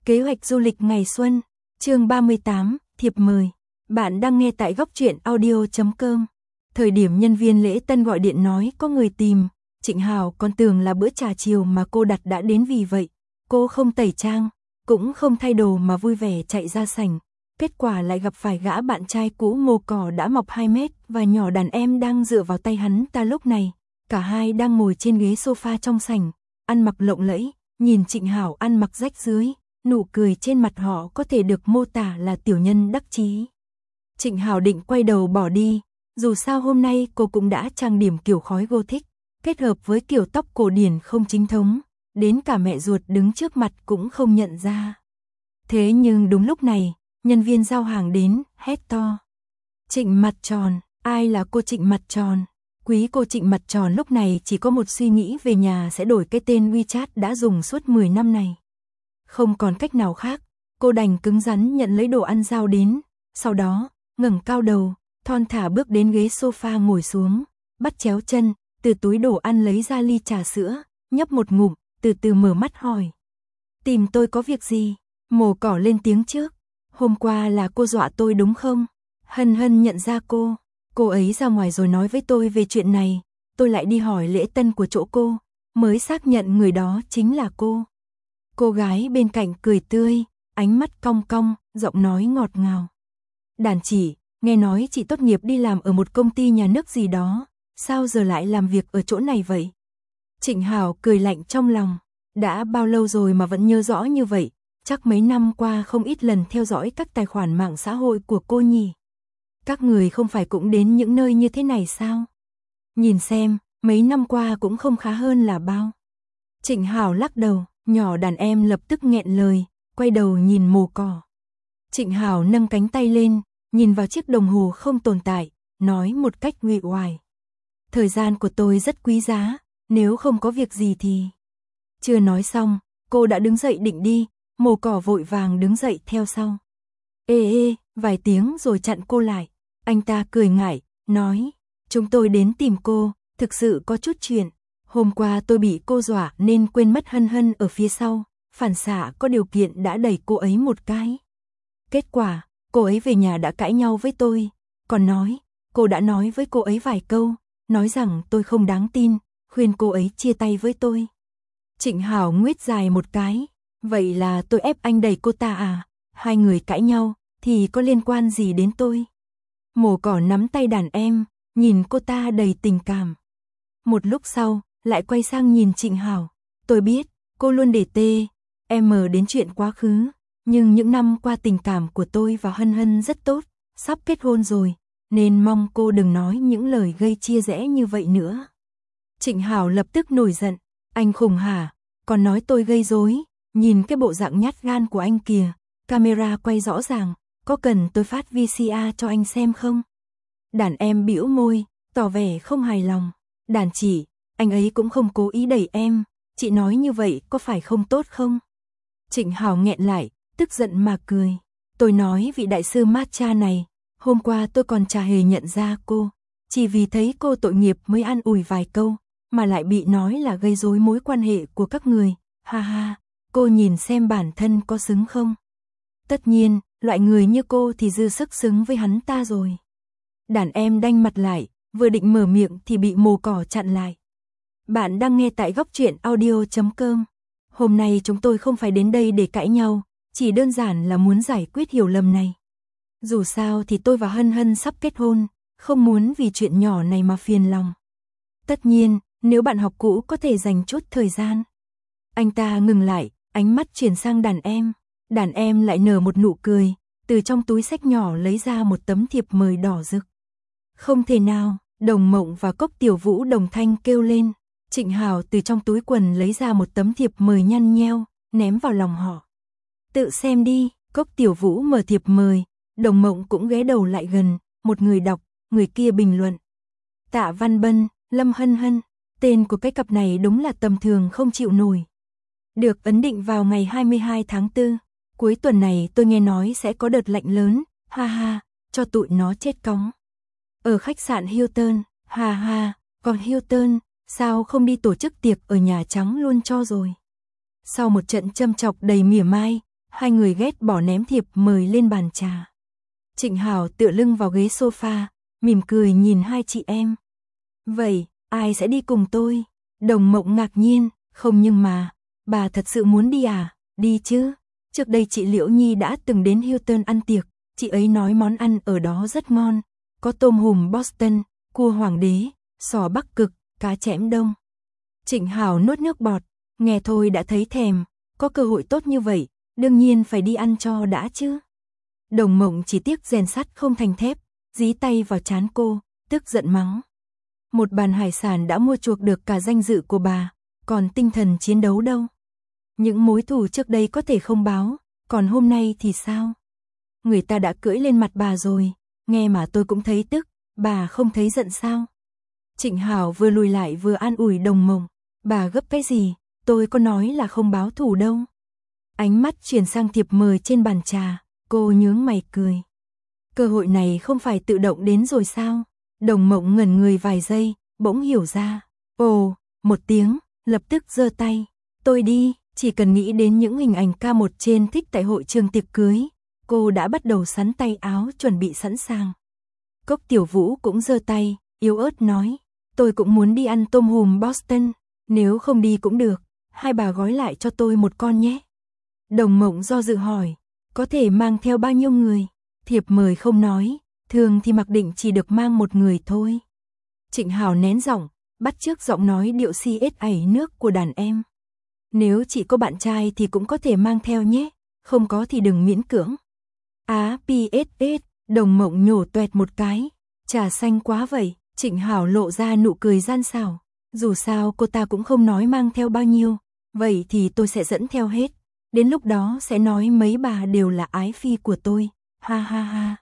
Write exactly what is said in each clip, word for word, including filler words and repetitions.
Kế hoạch du lịch ngày xuân, chương ba mươi tám, thiệp mời. Bạn đang nghe tại góc truyện audio chấm com. Thời điểm nhân viên lễ tân gọi điện nói có người tìm, Trịnh Hào còn tưởng là bữa trà chiều mà cô đặt đã đến, vì vậy cô không tẩy trang, cũng không thay đồ mà vui vẻ chạy ra sảnh. Kết quả lại gặp phải gã bạn trai cũ mồ cỏ đã mọc hai mét và nhỏ đàn em đang dựa vào tay hắn ta lúc này. Cả hai đang ngồi trên ghế sofa trong sảnh, ăn mặc lộng lẫy, nhìn Trịnh Hào ăn mặc rách rưới, nụ cười trên mặt họ có thể được mô tả là tiểu nhân đắc chí. Trịnh Hào định quay đầu bỏ đi, dù sao hôm nay cô cũng đã trang điểm kiểu khói Gothic, kết hợp với kiểu tóc cổ điển không chính thống, đến cả mẹ ruột đứng trước mặt cũng không nhận ra. Thế nhưng đúng lúc này, nhân viên giao hàng đến, hét to. Trịnh mặt tròn, ai là cô Trịnh mặt tròn? Quý cô Trịnh mặt tròn lúc này chỉ có một suy nghĩ về nhà sẽ đổi cái tên WeChat đã dùng suốt mười năm này. Không còn cách nào khác, cô đành cứng rắn nhận lấy đồ ăn giao đến, sau đó, ngẩng cao đầu, thon thả bước đến ghế sofa ngồi xuống, bắt chéo chân, từ túi đồ ăn lấy ra ly trà sữa, nhấp một ngụm, từ từ mở mắt hỏi. Tìm tôi có việc gì? Mồ cỏ lên tiếng trước. Hôm qua là cô dọa tôi đúng không? Hân Hân nhận ra cô. Cô ấy ra ngoài rồi nói với tôi về chuyện này, tôi lại đi hỏi lễ tân của chỗ cô, mới xác nhận người đó chính là cô. Cô gái bên cạnh cười tươi, ánh mắt cong cong, giọng nói ngọt ngào. Đàn chỉ, nghe nói chị tốt nghiệp đi làm ở một công ty nhà nước gì đó, sao giờ lại làm việc ở chỗ này vậy? Trịnh Hào cười lạnh trong lòng, đã bao lâu rồi mà vẫn nhớ rõ như vậy, chắc mấy năm qua không ít lần theo dõi các tài khoản mạng xã hội của cô nhỉ. Các người không phải cũng đến những nơi như thế này sao? Nhìn xem, mấy năm qua cũng không khá hơn là bao. Trịnh Hào lắc đầu, nhỏ đàn em lập tức nghẹn lời, quay đầu nhìn mồ cỏ. Trịnh Hào nâng cánh tay lên, nhìn vào chiếc đồng hồ không tồn tại, nói một cách nguội oải. Thời gian của tôi rất quý giá, nếu không có việc gì thì... Chưa nói xong, cô đã đứng dậy định đi, mồ cỏ vội vàng đứng dậy theo sau. Ê ê, vài tiếng rồi chặn cô lại. Anh ta cười ngại, nói, chúng tôi đến tìm cô, thực sự có chút chuyện. Hôm qua tôi bị cô dọa nên quên mất Hân Hân ở phía sau, phản xạ có điều kiện đã đẩy cô ấy một cái. Kết quả, cô ấy về nhà đã cãi nhau với tôi, còn nói, cô đã nói với cô ấy vài câu, nói rằng tôi không đáng tin, khuyên cô ấy chia tay với tôi. Trịnh Hào nguyết dài một cái, vậy là tôi ép anh đẩy cô ta à? Hai người cãi nhau, thì có liên quan gì đến tôi? Mồ cỏ nắm tay đàn em, nhìn cô ta đầy tình cảm. Một lúc sau, lại quay sang nhìn Trịnh Hào. Tôi biết, cô luôn để tê, em mờ đến chuyện quá khứ, nhưng những năm qua tình cảm của tôi và Hân Hân rất tốt, sắp kết hôn rồi, nên mong cô đừng nói những lời gây chia rẽ như vậy nữa. Trịnh Hào lập tức nổi giận, anh khùng hả, còn nói tôi gây rối, nhìn cái bộ dạng nhát gan của anh kìa, camera quay rõ ràng, có cần tôi phát vê xê a cho anh xem không? Đàn em bĩu môi, tỏ vẻ không hài lòng. Đàn chỉ, anh ấy cũng không cố ý đẩy em, chị nói như vậy có phải không tốt không? Trịnh Hào nghẹn lại, tức giận mà cười. Tôi nói vị đại sư matcha này, hôm qua tôi còn chả hề nhận ra cô, chỉ vì thấy cô tội nghiệp mới an ủi vài câu, mà lại bị nói là gây rối mối quan hệ của các người, ha ha, cô nhìn xem bản thân có xứng không? Tất nhiên, loại người như cô thì dư sức xứng với hắn ta rồi. Đàn em đanh mặt lại, vừa định mở miệng thì bị mồ cỏ chặn lại. Bạn đang nghe tại góc truyện audio chấm com. Hôm nay chúng tôi không phải đến đây để cãi nhau, chỉ đơn giản là muốn giải quyết hiểu lầm này. Dù sao thì tôi và Hân Hân sắp kết hôn, không muốn vì chuyện nhỏ này mà phiền lòng. Tất nhiên, nếu bạn học cũ có thể dành chút thời gian. Anh ta ngừng lại, ánh mắt chuyển sang đàn em. Đàn em lại nở một nụ cười, từ trong túi xách nhỏ lấy ra một tấm thiệp mời đỏ rực. Không thể nào, Đồng Mộng và Cốc Tiểu Vũ đồng thanh kêu lên. Trịnh Hào từ trong túi quần lấy ra một tấm thiệp mời nhăn nheo, ném vào lòng họ. Tự xem đi, Cốc Tiểu Vũ mở thiệp mời, Đồng Mộng cũng ghé đầu lại gần, một người đọc, người kia bình luận. Tạ Văn Bân, Lâm Hân Hân, tên của cái cặp này đúng là tầm thường không chịu nổi. Được ấn định vào ngày hai mươi hai tháng tư, cuối tuần này tôi nghe nói sẽ có đợt lạnh lớn, ha ha, cho tụi nó chết cóng. Ở khách sạn Hilton, ha ha, còn Hilton, sao không đi tổ chức tiệc ở Nhà Trắng luôn cho rồi. Sau một trận châm chọc đầy mỉa mai, Hai người ghét bỏ ném thiệp mời lên bàn trà. Trịnh Hảo tựa lưng vào ghế sofa, mỉm cười nhìn hai chị em. Vậy, ai sẽ đi cùng tôi? Đồng Mộng ngạc nhiên, không nhưng mà, bà thật sự muốn đi à? Đi chứ. Trước đây chị Liễu Nhi đã từng đến Hilton ăn tiệc, chị ấy nói món ăn ở đó rất ngon. Có tôm hùm Boston, cua hoàng đế, sò Bắc Cực, cá chẽm đông. Trịnh Hảo nuốt nước bọt, nghe thôi đã thấy thèm, có cơ hội tốt như vậy, đương nhiên phải đi ăn cho đã chứ. Đồng Mộng chỉ tiếc rèn sắt không thành thép, dí tay vào trán cô, tức giận mắng. Một bàn hải sản đã mua chuộc được cả danh dự của bà, còn tinh thần chiến đấu đâu. Những mối thù trước đây có thể không báo, còn hôm nay thì sao? Người ta đã cưỡi lên mặt bà rồi, nghe mà tôi cũng thấy tức, bà không thấy giận sao? Trịnh Hảo vừa lùi lại vừa an ủi Đồng Mộng, bà gấp cái gì, tôi có nói là không báo thù đâu. Ánh mắt chuyển sang thiệp mời trên bàn trà, cô nhướng mày cười. Cơ hội này không phải tự động đến rồi sao? Đồng Mộng ngẩn người vài giây, bỗng hiểu ra. Ồ, một tiếng, lập tức giơ tay. Tôi đi, chỉ cần nghĩ đến những hình ảnh ca một trên thích tại hội trường tiệc cưới. Cô đã bắt đầu sắn tay áo chuẩn bị sẵn sàng. Cốc Tiểu Vũ cũng giơ tay, yếu ớt nói. Tôi cũng muốn đi ăn tôm hùm Boston, nếu không đi cũng được, hai bà gói lại cho tôi một con nhé. Đồng Mộng do dự hỏi, có thể mang theo bao nhiêu người? Thiệp mời không nói, thường thì mặc định chỉ được mang một người thôi. Trịnh Hảo nén giọng, bắt chước giọng nói điệu si ết ảy nước của đàn em. Nếu chỉ có bạn trai thì cũng có thể mang theo nhé, không có thì đừng miễn cưỡng. Á pi ét ét, Đồng Mộng nhổ toẹt một cái, trà xanh quá vậy. Trịnh Hảo lộ ra nụ cười gian xảo. Dù sao cô ta cũng không nói mang theo bao nhiêu, vậy thì tôi sẽ dẫn theo hết. Đến lúc đó sẽ nói mấy bà đều là ái phi của tôi, ha ha ha.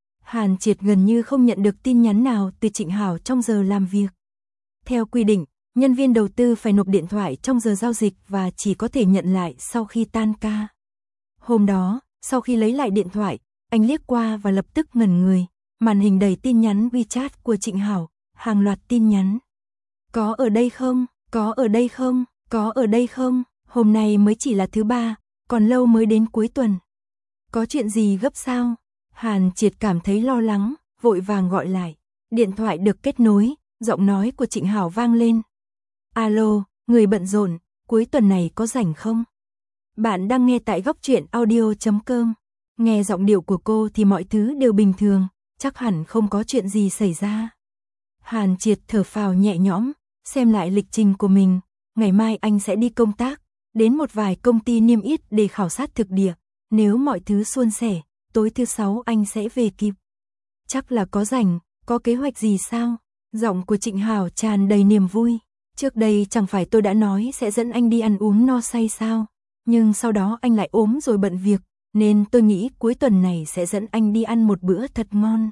Hàn Triệt gần như không nhận được tin nhắn nào từ Trịnh Hảo trong giờ làm việc. Theo quy định, nhân viên đầu tư phải nộp điện thoại trong giờ giao dịch và chỉ có thể nhận lại sau khi tan ca. Hôm đó, sau khi lấy lại điện thoại, anh liếc qua và lập tức ngẩn người. Màn hình đầy tin nhắn WeChat của Trịnh Hảo, hàng loạt tin nhắn. Có ở đây không? Có ở đây không? Có ở đây không? Hôm nay mới chỉ là thứ ba, còn lâu mới đến cuối tuần. Có chuyện gì gấp sao? Hàn Triệt cảm thấy lo lắng, vội vàng gọi lại. Điện thoại được kết nối, giọng nói của Trịnh Hảo vang lên. Alo, người bận rộn, cuối tuần này có rảnh không? Bạn đang nghe tại góc truyện audio chấm com. Nghe giọng điệu của cô thì mọi thứ đều bình thường, chắc hẳn không có chuyện gì xảy ra. Hàn Triệt thở phào nhẹ nhõm, xem lại lịch trình của mình. Ngày mai anh sẽ đi công tác, đến một vài công ty niêm yết để khảo sát thực địa. Nếu mọi thứ suôn sẻ, tối thứ sáu anh sẽ về kịp. Chắc là có rảnh, có kế hoạch gì sao? Giọng của Trịnh Hảo tràn đầy niềm vui. Trước đây chẳng phải tôi đã nói sẽ dẫn anh đi ăn uống no say sao? Nhưng sau đó anh lại ốm rồi bận việc, nên tôi nghĩ cuối tuần này sẽ dẫn anh đi ăn một bữa thật ngon.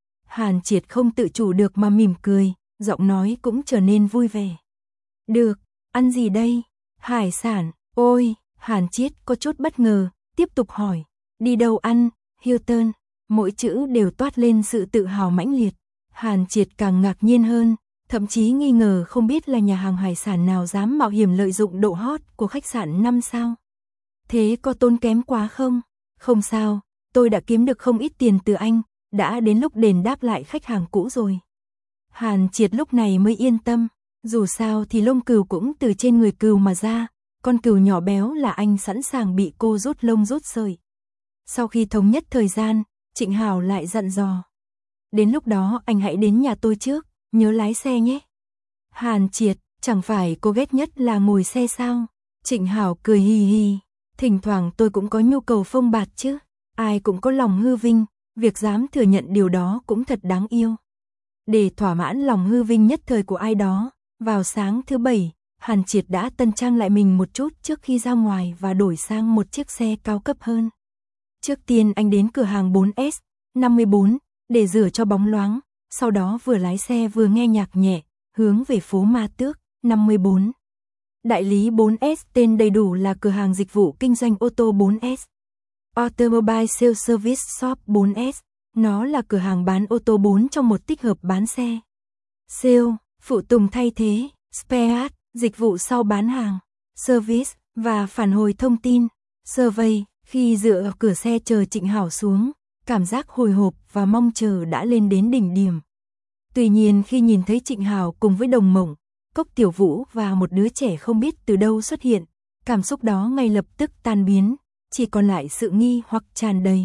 Hàn Triệt không tự chủ được mà mỉm cười, giọng nói cũng trở nên vui vẻ. Được, ăn gì đây? Hải sản, ôi, Hàn Triệt có chút bất ngờ, tiếp tục hỏi. Đi đâu ăn? Hilton, mỗi chữ đều toát lên sự tự hào mãnh liệt. Hàn Triệt càng ngạc nhiên hơn, thậm chí nghi ngờ không biết là nhà hàng hải sản nào dám mạo hiểm lợi dụng độ hot của khách sạn năm sao. Thế có tốn kém quá không? Không sao, tôi đã kiếm được không ít tiền từ anh, đã đến lúc đền đáp lại khách hàng cũ rồi. Hàn Triệt lúc này mới yên tâm, dù sao thì lông cừu cũng từ trên người cừu mà ra, con cừu nhỏ béo là anh sẵn sàng bị cô rút lông rút sợi. Sau khi thống nhất thời gian, Trịnh Hảo lại dặn dò. Đến lúc đó anh hãy đến nhà tôi trước, nhớ lái xe nhé. Hàn Triệt, chẳng phải cô ghét nhất là ngồi xe sao? Trịnh Hảo cười hì hì, thỉnh thoảng tôi cũng có nhu cầu phông bạt chứ, ai cũng có lòng hư vinh, việc dám thừa nhận điều đó cũng thật đáng yêu. Để thỏa mãn lòng hư vinh nhất thời của ai đó, vào sáng thứ bảy, Hàn Triệt đã tân trang lại mình một chút trước khi ra ngoài và đổi sang một chiếc xe cao cấp hơn. Trước tiên anh đến cửa hàng bốn S năm mươi bốn để rửa cho bóng loáng, sau đó vừa lái xe vừa nghe nhạc nhẹ, hướng về phố Ma Tước năm mươi bốn. Đại lý bốn S tên đầy đủ là cửa hàng dịch vụ kinh doanh ô tô bốn S. Automobile Sales Service Shop bốn S. Nó là cửa hàng bán ô tô bốn trong một tích hợp bán xe. Sale, phụ tùng thay thế, spare, dịch vụ sau bán hàng, service và phản hồi thông tin, survey, Khi dựa vào cửa xe chờ Trịnh Hảo xuống, cảm giác hồi hộp và mong chờ đã lên đến đỉnh điểm. Tuy nhiên khi nhìn thấy Trịnh Hảo cùng với Đồng Mộng, Cốc Tiểu Vũ và một đứa trẻ không biết từ đâu xuất hiện, cảm xúc đó ngay lập tức tan biến, chỉ còn lại sự nghi hoặc tràn đầy.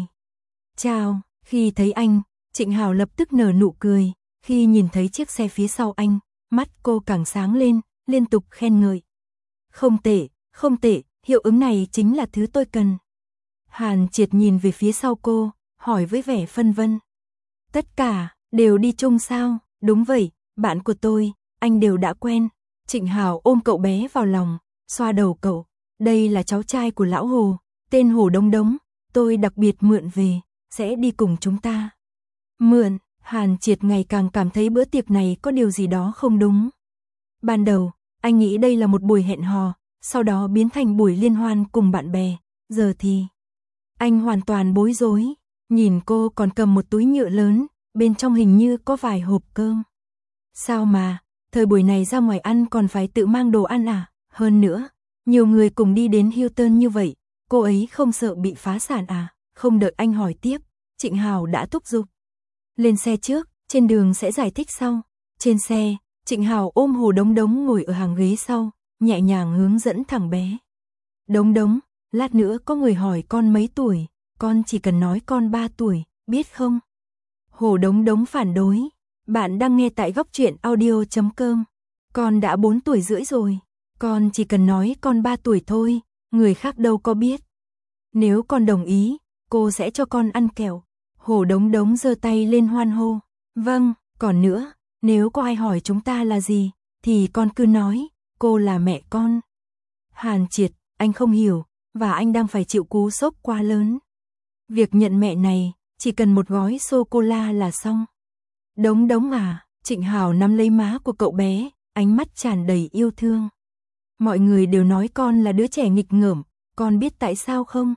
Chào, khi thấy anh, Trịnh Hảo lập tức nở nụ cười, khi nhìn thấy chiếc xe phía sau anh, mắt cô càng sáng lên, liên tục khen ngợi. Không tệ, không tệ, hiệu ứng này chính là thứ tôi cần. Hàn Triệt nhìn về phía sau cô, hỏi với vẻ phân vân. Tất cả, đều đi chung sao? Đúng vậy, bạn của tôi, anh đều đã quen. Trịnh Hảo ôm cậu bé vào lòng, xoa đầu cậu. Đây là cháu trai của lão Hồ, tên Hồ Đống Đống, tôi đặc biệt mượn về, sẽ đi cùng chúng ta. Mượn, Hàn Triệt ngày càng cảm thấy bữa tiệc này có điều gì đó không đúng. Ban đầu, anh nghĩ đây là một buổi hẹn hò, sau đó biến thành buổi liên hoan cùng bạn bè, giờ thì... Anh hoàn toàn bối rối, nhìn cô còn cầm một túi nhựa lớn, bên trong hình như có vài hộp cơm. Sao mà, thời buổi này ra ngoài ăn còn phải tự mang đồ ăn à? Hơn nữa, nhiều người cùng đi đến Hilton như vậy, cô ấy không sợ bị phá sản à? Không đợi anh hỏi tiếp, Trịnh Hảo đã thúc giục. Lên xe trước, trên đường sẽ giải thích sau. Trên xe, Trịnh Hảo ôm Hồ Đống Đống ngồi ở hàng ghế sau, nhẹ nhàng hướng dẫn thằng bé. Đống Đống, lát nữa có người hỏi con mấy tuổi, con chỉ cần nói con ba tuổi, biết không? Hồ Đống Đống phản đối. Bạn đang nghe tại góc truyện audio chấm com. Con đã bốn tuổi rưỡi rồi, con chỉ cần nói con ba tuổi thôi, người khác đâu có biết. Nếu con đồng ý, cô sẽ cho con ăn kẹo. Hồ Đống Đống giơ tay lên hoan hô. Vâng, còn nữa, nếu có ai hỏi chúng ta là gì, thì con cứ nói, cô là mẹ con. Hàn Triệt, anh không hiểu, và anh đang phải chịu cú sốc quá lớn. Việc nhận mẹ này, chỉ cần một gói sô-cô-la là xong. Đống Đống à, Trịnh Hảo nắm lấy má của cậu bé, ánh mắt tràn đầy yêu thương. Mọi người đều nói con là đứa trẻ nghịch ngợm, con biết tại sao không?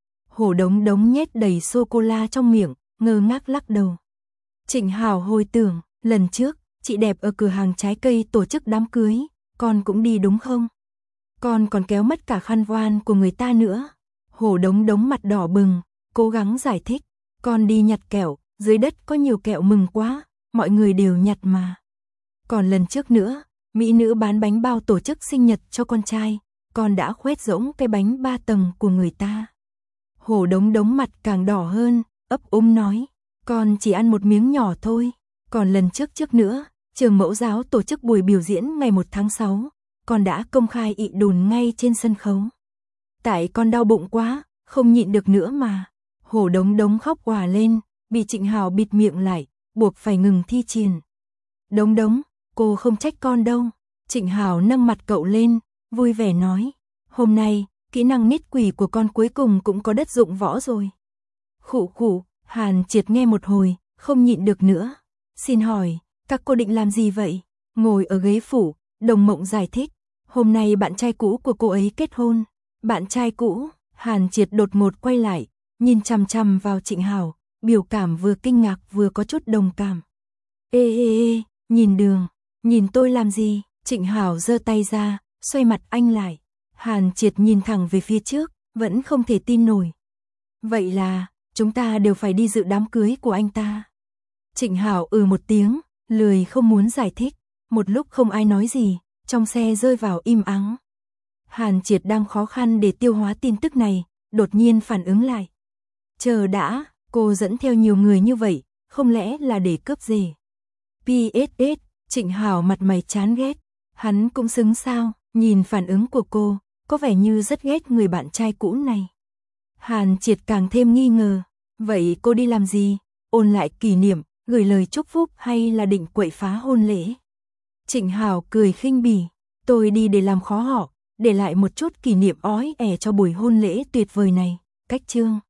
Hồ Đống Đống nhét đầy sô-cô-la trong miệng, ngơ ngác lắc đầu. Trịnh Hảo hồi tưởng, lần trước, chị đẹp ở cửa hàng trái cây tổ chức đám cưới, con cũng đi đúng không? Con còn kéo mất cả khăn voan của người ta nữa. Hồ Đống Đống mặt đỏ bừng, cố gắng giải thích, con đi nhặt kẹo, dưới đất có nhiều kẹo mừng quá, mọi người đều nhặt mà. Còn lần trước nữa, mỹ nữ bán bánh bao tổ chức sinh nhật cho con trai, con đã khoét rỗng cái bánh ba tầng của người ta. Hồ Đống Đống mặt càng đỏ hơn, ấp úng nói, con chỉ ăn một miếng nhỏ thôi. Còn lần trước trước nữa, trường mẫu giáo tổ chức buổi biểu diễn ngày một tháng sáu, con đã công khai ị đùn ngay trên sân khấu. Tại con đau bụng quá, không nhịn được nữa mà. Hồ Đống Đống khóc òa lên, bị Trịnh Hảo bịt miệng lại, buộc phải ngừng thi triển. Đống Đống, cô không trách con đâu. Trịnh Hảo nâng mặt cậu lên, vui vẻ nói, hôm nay, kỹ năng nít quỷ của con cuối cùng cũng có đất dụng võ rồi. Khụ khụ, Hàn Triệt nghe một hồi, không nhịn được nữa. Xin hỏi, các cô định làm gì vậy? Ngồi ở ghế phủ, Đồng Mộng giải thích, hôm nay bạn trai cũ của cô ấy kết hôn. Bạn trai cũ? Hàn Triệt đột ngột quay lại, nhìn chằm chằm vào Trịnh Hảo, biểu cảm vừa kinh ngạc vừa có chút đồng cảm. Ê ê ê, nhìn đường, nhìn tôi làm gì? Trịnh Hảo giơ tay ra, xoay mặt anh lại. Hàn Triệt nhìn thẳng về phía trước, vẫn không thể tin nổi. Vậy là, chúng ta đều phải đi dự đám cưới của anh ta. Trịnh Hảo ừ một tiếng, lười không muốn giải thích. Một lúc không ai nói gì, trong xe rơi vào im ắng. Hàn Triệt đang khó khăn để tiêu hóa tin tức này, đột nhiên phản ứng lại. Chờ đã, cô dẫn theo nhiều người như vậy, không lẽ là để cướp rể? pê ét ét, Trịnh Hảo mặt mày chán ghét. Hắn cũng xứng sao, nhìn phản ứng của cô, có vẻ như rất ghét người bạn trai cũ này. Hàn Triệt càng thêm nghi ngờ, vậy cô đi làm gì? Ôn lại kỷ niệm, gửi lời chúc phúc hay là định quậy phá hôn lễ? Trịnh Hảo cười khinh bỉ, tôi đi để làm khó họ, để lại một chút kỷ niệm ói ẻ cho buổi hôn lễ tuyệt vời này. Cách chương